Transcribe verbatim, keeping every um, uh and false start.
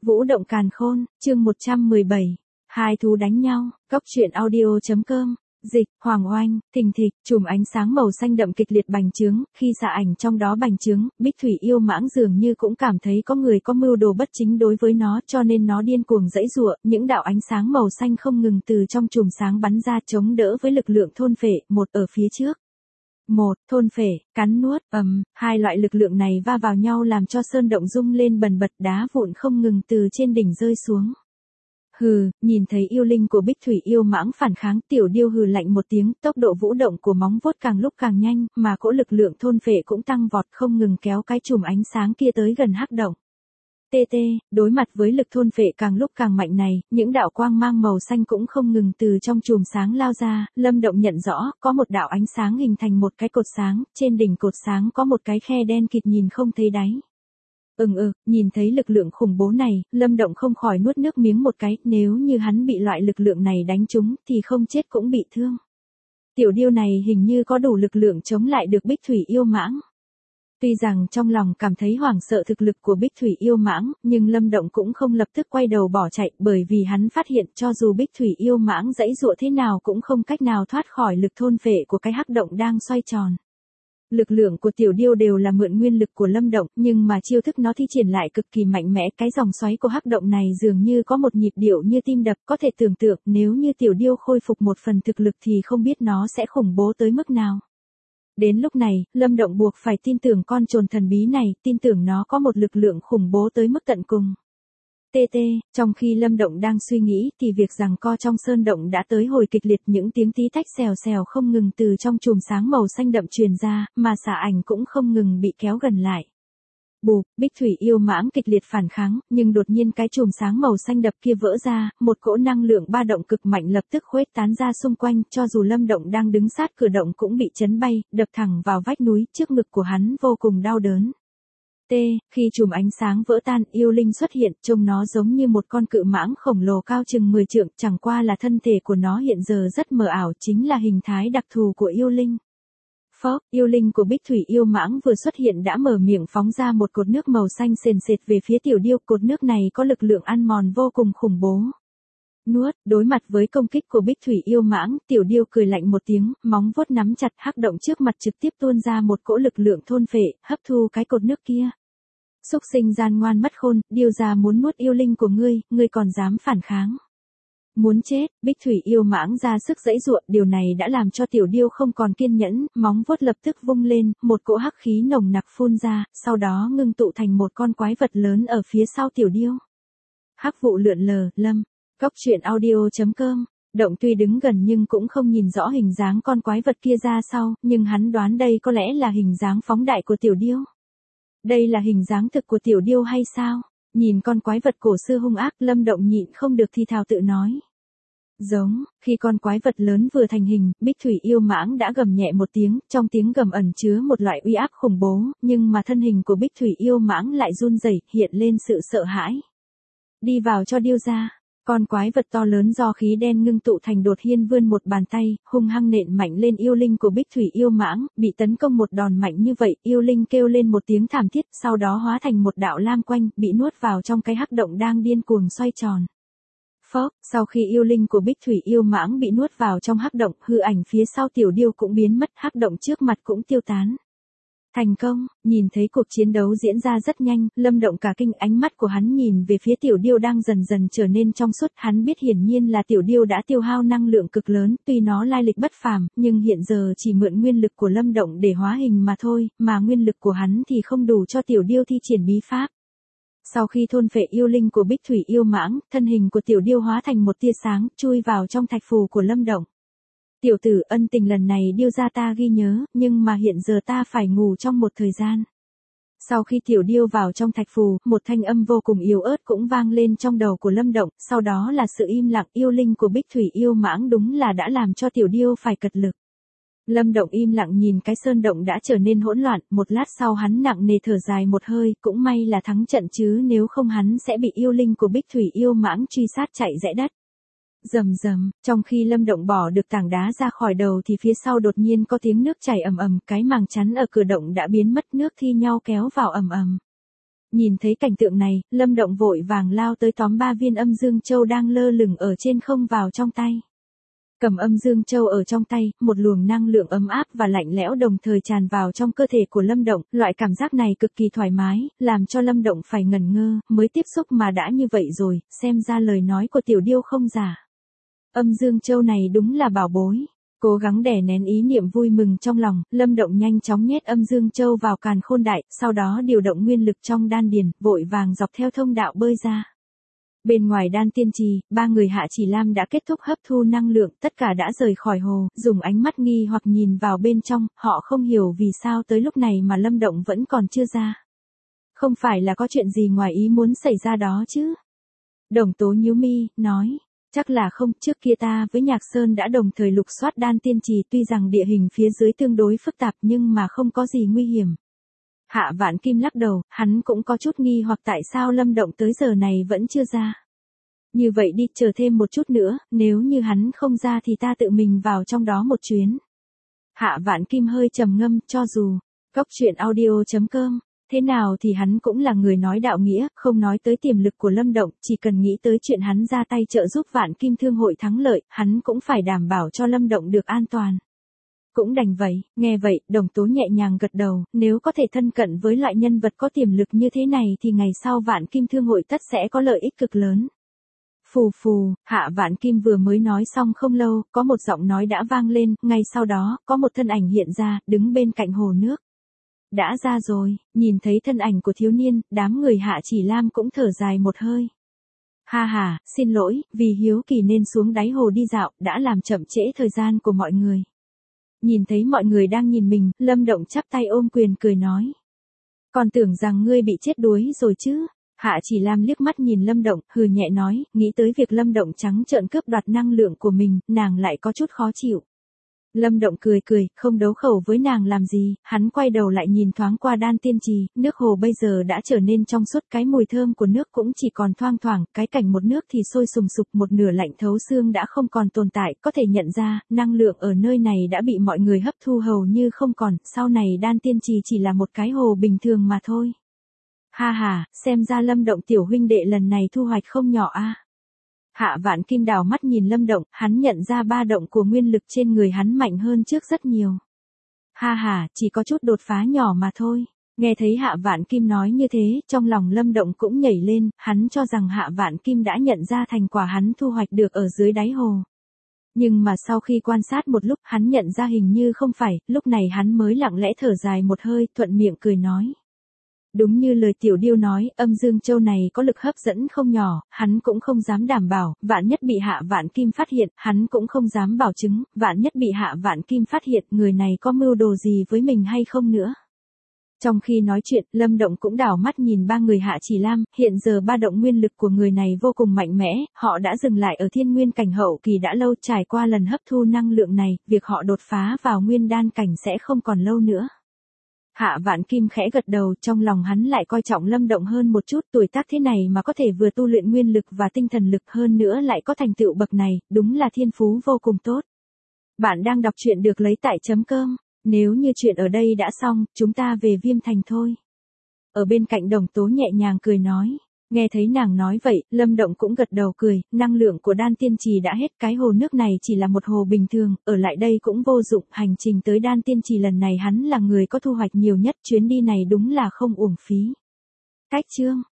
Vũ động càn khôn, chương một trăm mười bảy. Hai thú đánh nhau, Cốc truyện audio.com. Dịch, Hoàng Oanh, Thình Thịch, chùm ánh sáng màu xanh đậm kịch liệt bành trướng, khi xạ ảnh trong đó bành trướng, Bích Thủy yêu mãng dường như cũng cảm thấy có người có mưu đồ bất chính đối với nó, cho nên nó điên cuồng giãy giụa, những đạo ánh sáng màu xanh không ngừng từ trong chùm sáng bắn ra chống đỡ với lực lượng thôn phệ, một ở phía trước. Một, thôn phệ, cắn nuốt, ầm, hai loại lực lượng này va vào nhau làm cho sơn động rung lên bần bật, đá vụn không ngừng từ trên đỉnh rơi xuống. Hừ, nhìn thấy yêu linh của Bích Thủy yêu mãng phản kháng, tiểu điêu hừ lạnh một tiếng, tốc độ vũ động của móng vuốt càng lúc càng nhanh, mà cỗ lực lượng thôn phệ cũng tăng vọt, không ngừng kéo cái chùm ánh sáng kia tới gần hắc động. Tê tê, đối mặt với lực thôn phệ càng lúc càng mạnh này, những đạo quang mang màu xanh cũng không ngừng từ trong chùm sáng lao ra, Lâm Động nhận rõ, có một đạo ánh sáng hình thành một cái cột sáng, trên đỉnh cột sáng có một cái khe đen kịt nhìn không thấy đáy. Ừm ừ, nhìn thấy lực lượng khủng bố này, Lâm Động không khỏi nuốt nước miếng một cái, nếu như hắn bị loại lực lượng này đánh trúng thì không chết cũng bị thương. Tiểu điêu này hình như có đủ lực lượng chống lại được Bích Thủy yêu mãng. Tuy rằng trong lòng cảm thấy hoảng sợ thực lực của Bích Thủy yêu mãng, nhưng Lâm Động cũng không lập tức quay đầu bỏ chạy, bởi vì hắn phát hiện cho dù Bích Thủy yêu mãng giãy giụa thế nào cũng không cách nào thoát khỏi lực thôn phệ của cái hắc động đang xoay tròn. Lực lượng của tiểu điêu đều là mượn nguyên lực của Lâm Động, nhưng mà chiêu thức nó thi triển lại cực kỳ mạnh mẽ, cái dòng xoáy của hắc động này dường như có một nhịp điệu như tim đập, có thể tưởng tượng nếu như tiểu điêu khôi phục một phần thực lực thì không biết nó sẽ khủng bố tới mức nào. Đến lúc này, Lâm Động buộc phải tin tưởng con trồn thần bí này, tin tưởng nó có một lực lượng khủng bố tới mức tận cùng. Tê tê, trong khi Lâm Động đang suy nghĩ thì việc giằng co trong sơn động đã tới hồi kịch liệt, những tiếng tí tách xèo xèo không ngừng từ trong chùm sáng màu xanh đậm truyền ra, mà xạ ảnh cũng không ngừng bị kéo gần lại. Bụp, Bích Thủy yêu mãng kịch liệt phản kháng, nhưng đột nhiên cái chùm sáng màu xanh đậm kia vỡ ra, một cỗ năng lượng ba động cực mạnh lập tức khuếch tán ra xung quanh, cho dù Lâm Động đang đứng sát cửa động cũng bị chấn bay, đập thẳng vào vách núi, trước ngực của hắn vô cùng đau đớn. T, khi chùm ánh sáng vỡ tan, yêu linh xuất hiện, trông nó giống như một con cự mãng khổng lồ cao chừng mười trượng, chẳng qua là thân thể của nó hiện giờ rất mờ ảo, chính là hình thái đặc thù của yêu linh. Phốc, yêu linh của Bích Thủy yêu mãng vừa xuất hiện đã mở miệng phóng ra một cột nước màu xanh sền sệt về phía tiểu điêu, cột nước này có lực lượng ăn mòn vô cùng khủng bố. Nuốt, đối mặt với công kích của Bích Thủy yêu mãng, tiểu điêu cười lạnh một tiếng, móng vuốt nắm chặt, hắc động trước mặt trực tiếp tuôn ra một cỗ lực lượng thôn phệ, hấp thu cái cột nước kia. Xúc sinh gian ngoan mất khôn, điêu gia muốn nuốt yêu linh của ngươi, ngươi còn dám phản kháng. Muốn chết, Bích Thủy yêu mãng ra sức giãy giụa, điều này đã làm cho tiểu điêu không còn kiên nhẫn, móng vuốt lập tức vung lên, một cỗ hắc khí nồng nặc phun ra, sau đó ngưng tụ thành một con quái vật lớn ở phía sau tiểu điêu. Hắc vụ lượn lờ, Lâm. Cốc truyện audio.com. Động tuy đứng gần nhưng cũng không nhìn rõ hình dáng con quái vật kia ra sau, nhưng hắn đoán đây có lẽ là hình dáng phóng đại của tiểu điêu. Đây là hình dáng thực của tiểu điêu hay sao? Nhìn con quái vật cổ xưa hung ác, Lâm Động nhịn không được thì thào tự nói. Giống, khi con quái vật lớn vừa thành hình, Bích Thủy yêu mãng đã gầm nhẹ một tiếng, trong tiếng gầm ẩn chứa một loại uy áp khủng bố, nhưng mà thân hình của Bích Thủy yêu mãng lại run rẩy, hiện lên sự sợ hãi. Đi vào cho điêu ra. Con quái vật to lớn do khí đen ngưng tụ thành đột nhiên vươn một bàn tay, hung hăng nện mạnh lên yêu linh của Bích Thủy yêu mãng, bị tấn công một đòn mạnh như vậy, yêu linh kêu lên một tiếng thảm thiết, sau đó hóa thành một đạo lam quanh, bị nuốt vào trong cái hắc động đang điên cuồng xoay tròn. Phốc, sau khi yêu linh của Bích Thủy yêu mãng bị nuốt vào trong hắc động, hư ảnh phía sau tiểu điêu cũng biến mất, hắc động trước mặt cũng tiêu tán. Thành công, nhìn thấy cuộc chiến đấu diễn ra rất nhanh, Lâm Động cả kinh, ánh mắt của hắn nhìn về phía tiểu điêu đang dần dần trở nên trong suốt, hắn biết hiển nhiên là tiểu điêu đã tiêu hao năng lượng cực lớn, tuy nó lai lịch bất phàm, nhưng hiện giờ chỉ mượn nguyên lực của Lâm Động để hóa hình mà thôi, mà nguyên lực của hắn thì không đủ cho tiểu điêu thi triển bí pháp. Sau khi thôn phệ yêu linh của Bích Thủy yêu mãng, thân hình của tiểu điêu hóa thành một tia sáng, chui vào trong thạch phù của Lâm Động. Tiểu tử, ân tình lần này điêu gia ta ghi nhớ, nhưng mà hiện giờ ta phải ngủ trong một thời gian. Sau khi tiểu điêu vào trong thạch phù, một thanh âm vô cùng yếu ớt cũng vang lên trong đầu của Lâm Động, sau đó là sự im lặng, yêu linh của Bích Thủy yêu mãng đúng là đã làm cho tiểu điêu phải cật lực. Lâm Động im lặng nhìn cái sơn động đã trở nên hỗn loạn, một lát sau hắn nặng nề thở dài một hơi, cũng may là thắng trận chứ nếu không hắn sẽ bị yêu linh của Bích Thủy yêu mãng truy sát chạy rẽ đất. Rầm rầm, trong khi Lâm Động bỏ được tảng đá ra khỏi đầu thì phía sau đột nhiên có tiếng nước chảy ầm ầm, cái màng chắn ở cửa động đã biến mất, nước thi nhau kéo vào ầm ầm. Nhìn thấy cảnh tượng này, Lâm Động vội vàng lao tới tóm ba viên âm dương châu đang lơ lửng ở trên không vào trong tay. Cầm âm dương châu ở trong tay, một luồng năng lượng ấm áp và lạnh lẽo đồng thời tràn vào trong cơ thể của Lâm Động, loại cảm giác này cực kỳ thoải mái, làm cho Lâm Động phải ngẩn ngơ, mới tiếp xúc mà đã như vậy rồi, xem ra lời nói của Tiểu Điêu không giả. Âm dương châu này đúng là bảo bối. Cố gắng đè nén ý niệm vui mừng trong lòng, Lâm Động nhanh chóng nhét âm dương châu vào càn khôn đại, sau đó điều động nguyên lực trong đan điền, vội vàng dọc theo thông đạo bơi ra. Bên ngoài đan tiên trì, ba người Hạ Chỉ Lam đã kết thúc hấp thu năng lượng, tất cả đã rời khỏi hồ, dùng ánh mắt nghi hoặc nhìn vào bên trong, họ không hiểu vì sao tới lúc này mà Lâm Động vẫn còn chưa ra. Không phải là có chuyện gì ngoài ý muốn xảy ra đó chứ? Đồng Tố nhíu mi, nói. Chắc là không, trước kia ta với Nhạc Sơn đã đồng thời lục soát đan tiên trì, tuy rằng địa hình phía dưới tương đối phức tạp nhưng mà không có gì nguy hiểm. Hạ Vãn Kim lắc đầu, hắn cũng có chút nghi hoặc tại sao Lâm Động tới giờ này vẫn chưa ra. Như vậy đi, chờ thêm một chút nữa, nếu như hắn không ra thì ta tự mình vào trong đó một chuyến. Hạ Vãn Kim hơi trầm ngâm, cho dù, cốc truyện audio chấm com, thế nào thì hắn cũng là người nói đạo nghĩa, không nói tới tiềm lực của Lâm Động, chỉ cần nghĩ tới chuyện hắn ra tay trợ giúp Vạn Kim Thương hội thắng lợi, hắn cũng phải đảm bảo cho Lâm Động được an toàn. Cũng đành vậy, nghe vậy, Đồng Tố nhẹ nhàng gật đầu, nếu có thể thân cận với loại nhân vật có tiềm lực như thế này thì ngày sau Vạn Kim Thương hội tất sẽ có lợi ích cực lớn. Phù phù, Hạ Vãn Kim vừa mới nói xong không lâu, có một giọng nói đã vang lên, ngay sau đó, có một thân ảnh hiện ra, đứng bên cạnh hồ nước. Đã ra rồi, nhìn thấy thân ảnh của thiếu niên, đám người Hạ Chỉ Lam cũng thở dài một hơi. Ha ha, xin lỗi, vì hiếu kỳ nên xuống đáy hồ đi dạo, đã làm chậm trễ thời gian của mọi người. Nhìn thấy mọi người đang nhìn mình, Lâm Động chắp tay ôm quyền cười nói. Còn tưởng rằng ngươi bị chết đuối rồi chứ. Hạ Chỉ Lam liếc mắt nhìn Lâm Động, hừ nhẹ nói, nghĩ tới việc Lâm Động trắng trợn cướp đoạt năng lượng của mình, nàng lại có chút khó chịu. Lâm Động cười cười, không đấu khẩu với nàng làm gì, hắn quay đầu lại nhìn thoáng qua đan tiên trì, nước hồ bây giờ đã trở nên trong suốt, cái mùi thơm của nước cũng chỉ còn thoang thoảng, cái cảnh một nước thì sôi sùng sục, một nửa lạnh thấu xương đã không còn tồn tại, có thể nhận ra, năng lượng ở nơi này đã bị mọi người hấp thu hầu như không còn, sau này đan tiên trì chỉ là một cái hồ bình thường mà thôi. Ha ha, xem ra Lâm Động tiểu huynh đệ lần này thu hoạch không nhỏ a. Hạ Vãn Kim đảo mắt nhìn Lâm Động, hắn nhận ra ba động của nguyên lực trên người hắn mạnh hơn trước rất nhiều. Ha ha, chỉ có chút đột phá nhỏ mà thôi. Nghe thấy Hạ Vãn Kim nói như thế, trong lòng Lâm Động cũng nhảy lên, hắn cho rằng Hạ Vãn Kim đã nhận ra thành quả hắn thu hoạch được ở dưới đáy hồ. Nhưng mà sau khi quan sát một lúc, hắn nhận ra hình như không phải, lúc này hắn mới lặng lẽ thở dài một hơi, thuận miệng cười nói. Đúng như lời Tiểu Điêu nói, âm dương châu này có lực hấp dẫn không nhỏ, hắn cũng không dám đảm bảo, vạn nhất bị Hạ Vãn Kim phát hiện, hắn cũng không dám bảo chứng, vạn nhất bị Hạ Vãn Kim phát hiện, người này có mưu đồ gì với mình hay không nữa. Trong khi nói chuyện, Lâm Động cũng đảo mắt nhìn ba người Hạ Chỉ Lam, hiện giờ ba động nguyên lực của người này vô cùng mạnh mẽ, họ đã dừng lại ở thiên nguyên cảnh hậu kỳ đã lâu, trải qua lần hấp thu năng lượng này, việc họ đột phá vào nguyên đan cảnh sẽ không còn lâu nữa. Hạ Vãn Kim khẽ gật đầu, trong lòng hắn lại coi trọng Lâm Động hơn một chút, tuổi tác thế này mà có thể vừa tu luyện nguyên lực và tinh thần lực hơn nữa lại có thành tựu bậc này, đúng là thiên phú vô cùng tốt. Bạn đang đọc truyện được lấy tại chấm com, nếu như chuyện ở đây đã xong, chúng ta về Viêm Thành thôi. Ở bên cạnh Đồng Tố nhẹ nhàng cười nói. Nghe thấy nàng nói vậy, Lâm Động cũng gật đầu cười, năng lượng của đan tiên trì đã hết, cái hồ nước này chỉ là một hồ bình thường, ở lại đây cũng vô dụng, hành trình tới đan tiên trì lần này hắn là người có thu hoạch nhiều nhất, chuyến đi này đúng là không uổng phí. Cách chương